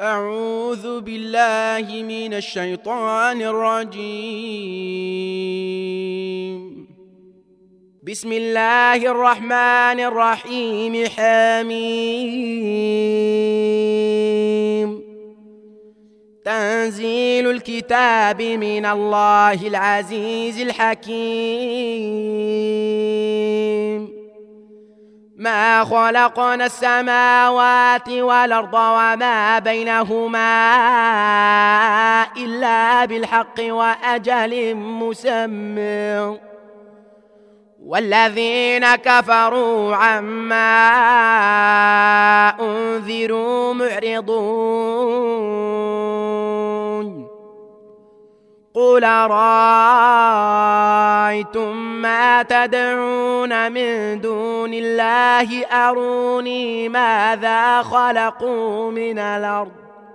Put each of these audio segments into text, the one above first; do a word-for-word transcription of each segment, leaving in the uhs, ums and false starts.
أعوذ بالله من الشيطان الرجيم. بسم الله الرحمن الرحيم. حميم. تنزيل الكتاب من الله العزيز الحكيم. ما خلقنا السماوات والأرض وما بينهما إلا بالحق وأجل مسمى، والذين كفروا عما أنذروا معرضون. قل أرأيتم ما تدعون من دون الله أروني ماذا خلقوا من الأرض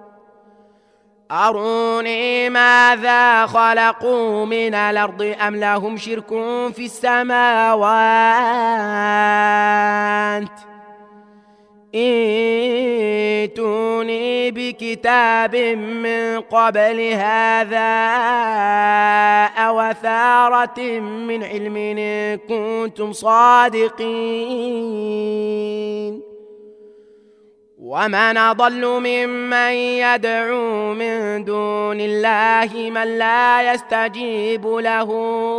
أروني ماذا خلقوا من الأرض أم لهم شرك في السماوات ائتوني بكتاب من قبل هذا أو أثارة من علم إن كنتم صادقين. ومن أضل ممن يدعو من دون الله من لا يستجيب له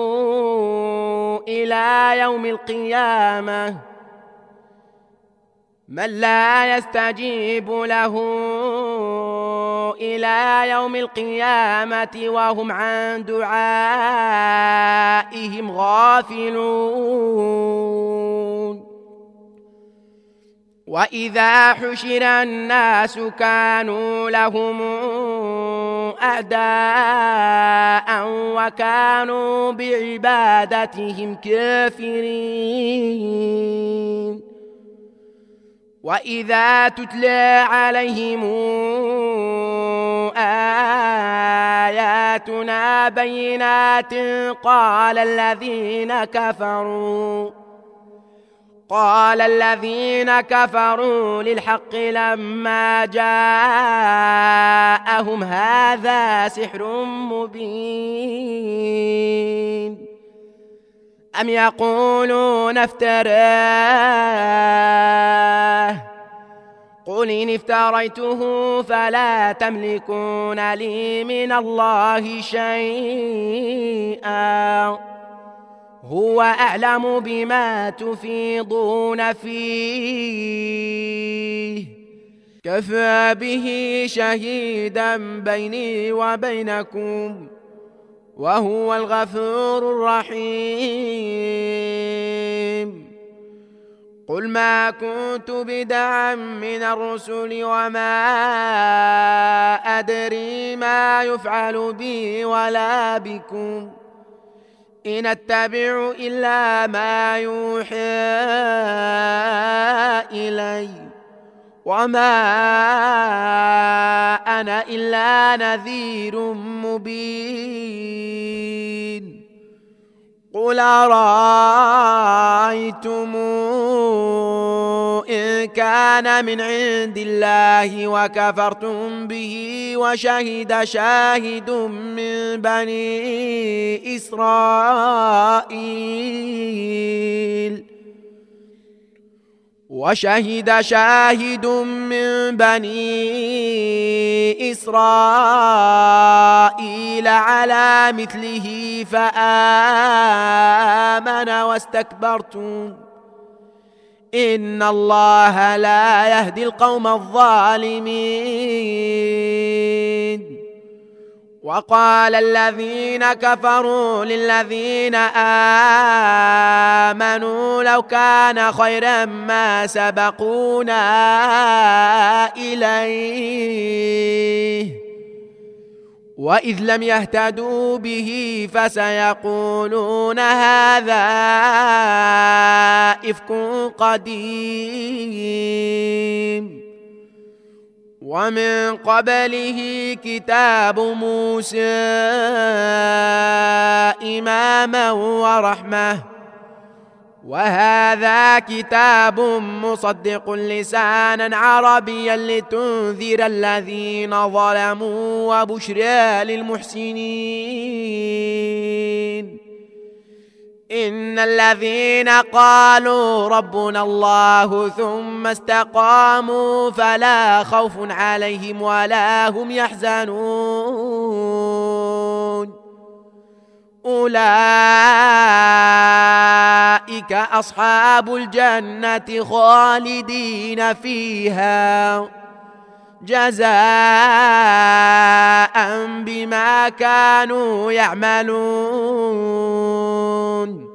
إلى يوم القيامة من لا يستجيب له إلى يوم القيامة وهم عن دعائهم غافلون. وإذا حشر الناس كانوا لهم أعداء وكانوا بعبادتهم كافرين. وإذا تتلى عليهم آياتنا بينات قال الذين كفروا قال الذين كفروا للحق لما جاءهم هذا سحر مبين أم يقولون افتراه قل إن افتريته فلا تملكون لي من الله شيئا هو أعلم بما تفيضون فيه كفى به شهيدا بيني وبينكم وهو الغفور الرحيم. قل ما كنت بدعا من الرسل وما أدري ما يفعل بي ولا بكم إن أتبع إلا ما يوحى إلي وما أنا إلا نذير مبين. قل أرأيتم إن كان من عند الله وكفرتم به وشهد شاهد من بني إسرائيل وشهد شاهد من بني إسرائيل على مثله فآمن واستكبرتم إن الله لا يهدي القوم الظالمين. وقال الذين كفروا للذين آمنوا لو كان خيرا ما سبقونا إليه وإذ لم يهتدوا به فسيقولون هذا إفك قديم. ومن قبله كتاب موسى إماما ورحمة وهذا كتاب مصدق لسانا عربيا لتنذر الذين ظلموا وبشرى للمحسنين. إن الذين قالوا ربنا الله ثم استقاموا فلا خوف عليهم ولا هم يحزنون. أولئك أصحاب الجنة خالدين فيها جزاء بما كانوا يعملون.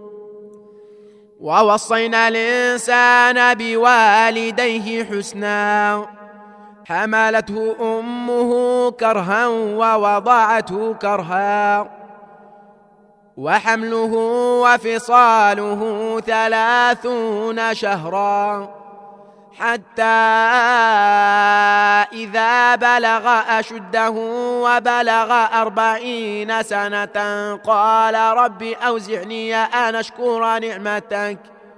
ووصينا الإنسان بوالديه حسنا حملته أمه كرها ووضعته كرها وحمله وفصاله ثلاثون شهرا حتى إذا بلغ أشده وبلغ أربعين سنة قال رب أوزعني أن أشكر نعمتك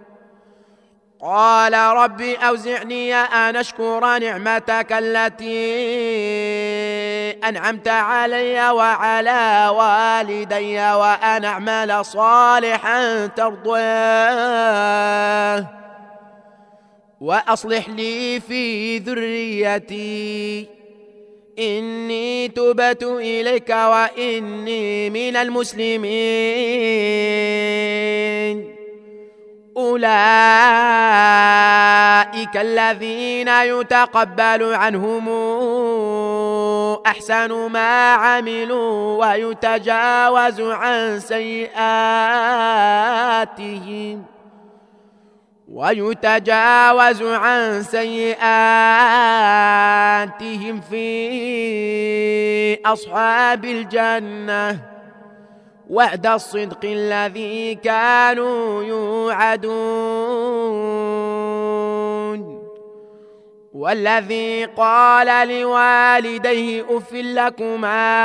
قال رب أوزعني أن أشكر نعمتك التي أنعمت علي وعلى والدي وأن أعمل صالحا ترضاه وأصلح لي في ذريتي إني تبت إليك وإني من المسلمين. أولئك الذين يتقبل عنهم أحسن ما عملوا ويتجاوز عن سيئاتهم ويتجاوز عن سيئاتهم في أصحاب الجنة وعد الصدق الذي كانوا يوعدون. والذي قال لوالديه أف لكما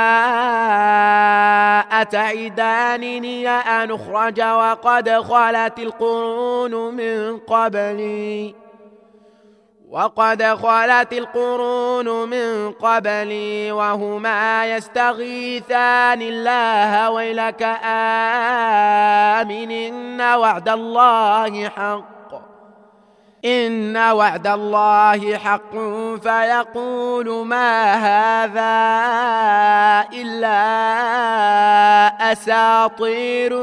أتعدانني أن أخرج وقد خلت القرون من قبلي وقد خلت القرون من قبلي وهما يستغيثان الله ويلك آمن إن وعد الله حق إن وعد الله حق فيقول ما هذا إلا أساطير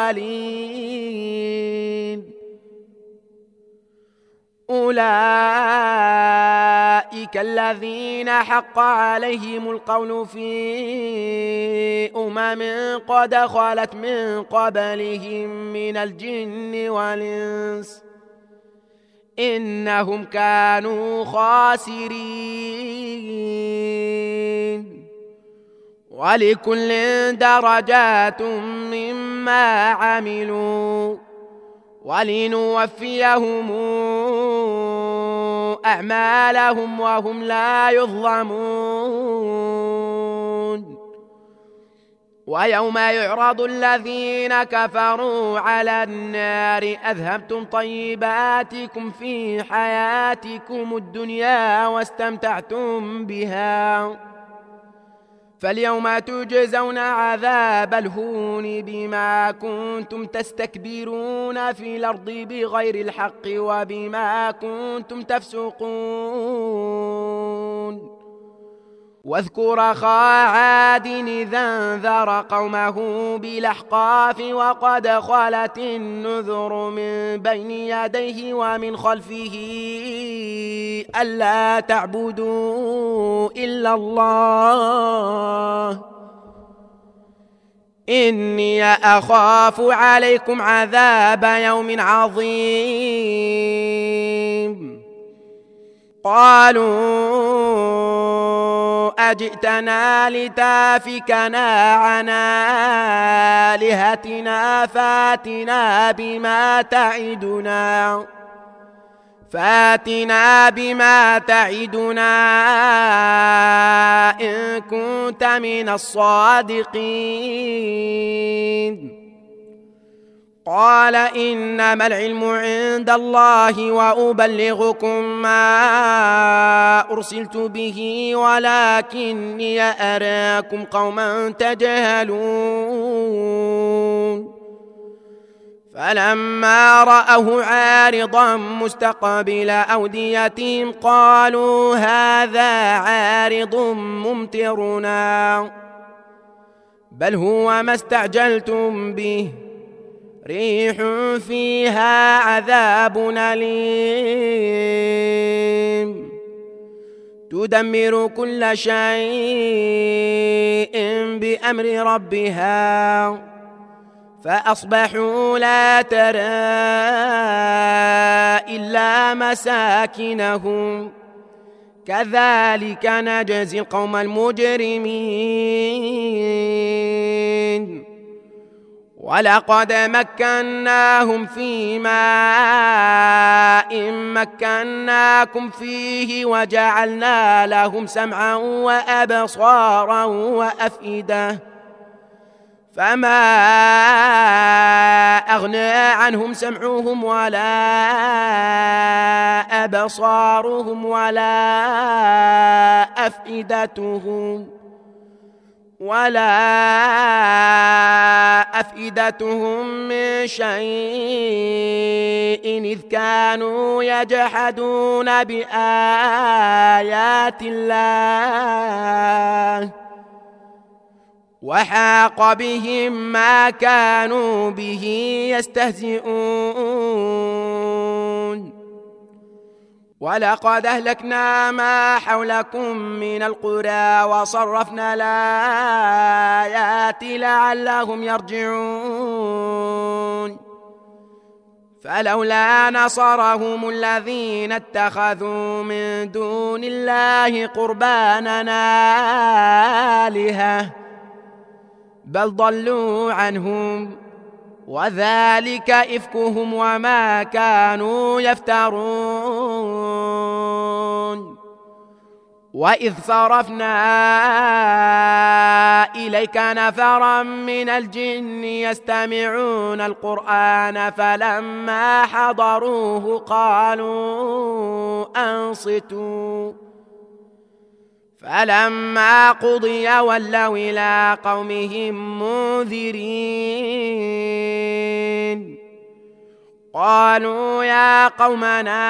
الأولين. أولئك الذين حق عليهم القول في أمم قد خلت من قبلهم من الجن والإنس إنهم كانوا خاسرين. ولكل درجات مما عملوا ولنوفيهم أعمالهم وهم لا يظلمون. ويوم يعرض الذين كفروا على النار أذهبتم طيباتكم في حياتكم الدنيا واستمتعتم بها فاليوم تجزون عذاب الهون بما كنتم تستكبرون في الأرض بغير الحق وبما كنتم تفسقون. واذكر أخا عاد إذا انذر قومه بالأحقاف وقد خلت النذر من بين يديه ومن خلفه ألا تعبدوا إلا الله إني أخاف عليكم عذاب يوم عظيم. قالوا أجئتنا لتافكنا عن آلهتنا فاتنا بما تعدنا فاتنا بما تعدنا إن كنت من الصادقين. قال إنما العلم عند الله وأبلغكم ما أرسلت به ولكني أراكم قوما تجهلون فلما رأوه عارضا مستقبل أوديتهم قالوا هذا عارض ممطرنا بل هو ما استعجلتم به ريح فيها عذاب أليم تدمر كل شيء بأمر ربها فأصبحوا لا ترى إلا مساكنهم كذلك نجزي القوم المجرمين ولقد مكناهم في ماء مكناكم فيه وجعلنا لهم سمعا وأبصارا وأفئدة فما أغنى عنهم سمعهم ولا أبصارهم ولا أفئدتهم ولا أفئدتهم من شيء إذ كانوا يجحدون بآيات الله وحاق بهم ما كانوا به يستهزئون ولقد أهلكنا ما حولكم من القرى وصرفنا الآيات لعلهم يرجعون فلولا نصرهم الذين اتخذوا من دون الله قربانا آلهة بل ضلوا عنهم وذلك إفكهم وما كانوا يفترون وإذ صرفنا إليك نفرا من الجن يستمعون القرآن فلما حضروه قالوا أنصتوا فلما قضي ولوا إلى قومهم منذرين قالوا يا قومنا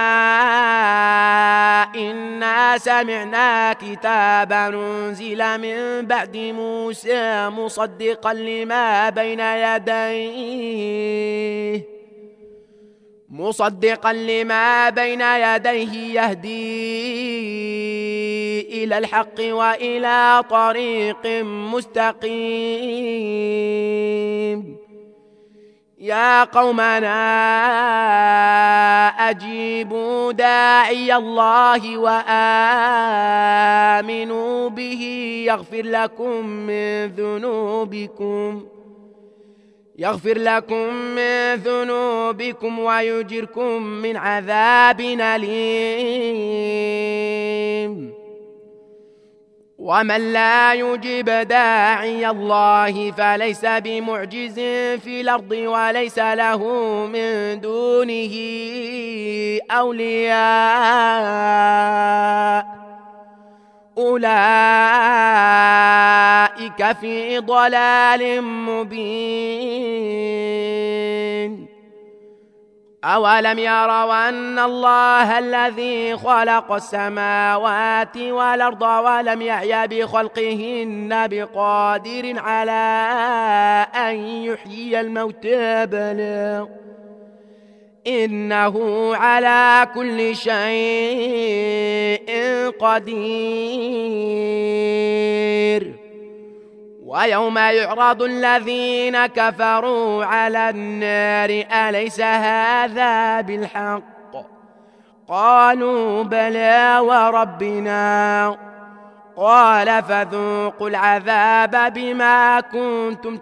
إنا سمعنا كتابا أنزل من بعد موسى مصدقا لما بين يديه مصدقا لما بين يديه يهدي إلى الحق وإلى طريق مستقيم يا قومنا أجيبوا داعي الله وآمنوا به يغفر لكم من ذنوبكم يغفر لكم من ذنوبكم ويجركم من عذاب أليم ومن لا يجب داعي الله فليس بمعجز في الأرض وليس له من دونه أولياء أولئك في ضلال مبين أولم يروا أن الله الذي خلق السماوات والأرض ولم يعي بخلقهن بقادر على أن يحيي الموتى بلى إنه على كل شيء قدير ويوم يعرض الذين كفروا على النار أليس هذا بالحق قالوا بلى وربنا قال فذوقوا العذاب بما كنتم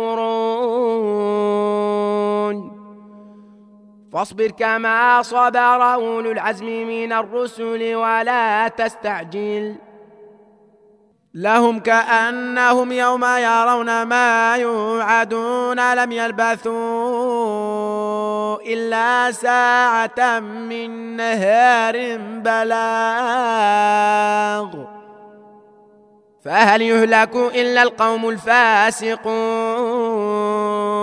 تكفرون فاصبر كما صبر أولو العزم من الرسل ولا تستعجل لهم كأنهم يوم يرون ما يوعدون لم يلبثوا إلا ساعة من نهار بلاغ فهل يهلك إلا القوم الفاسقون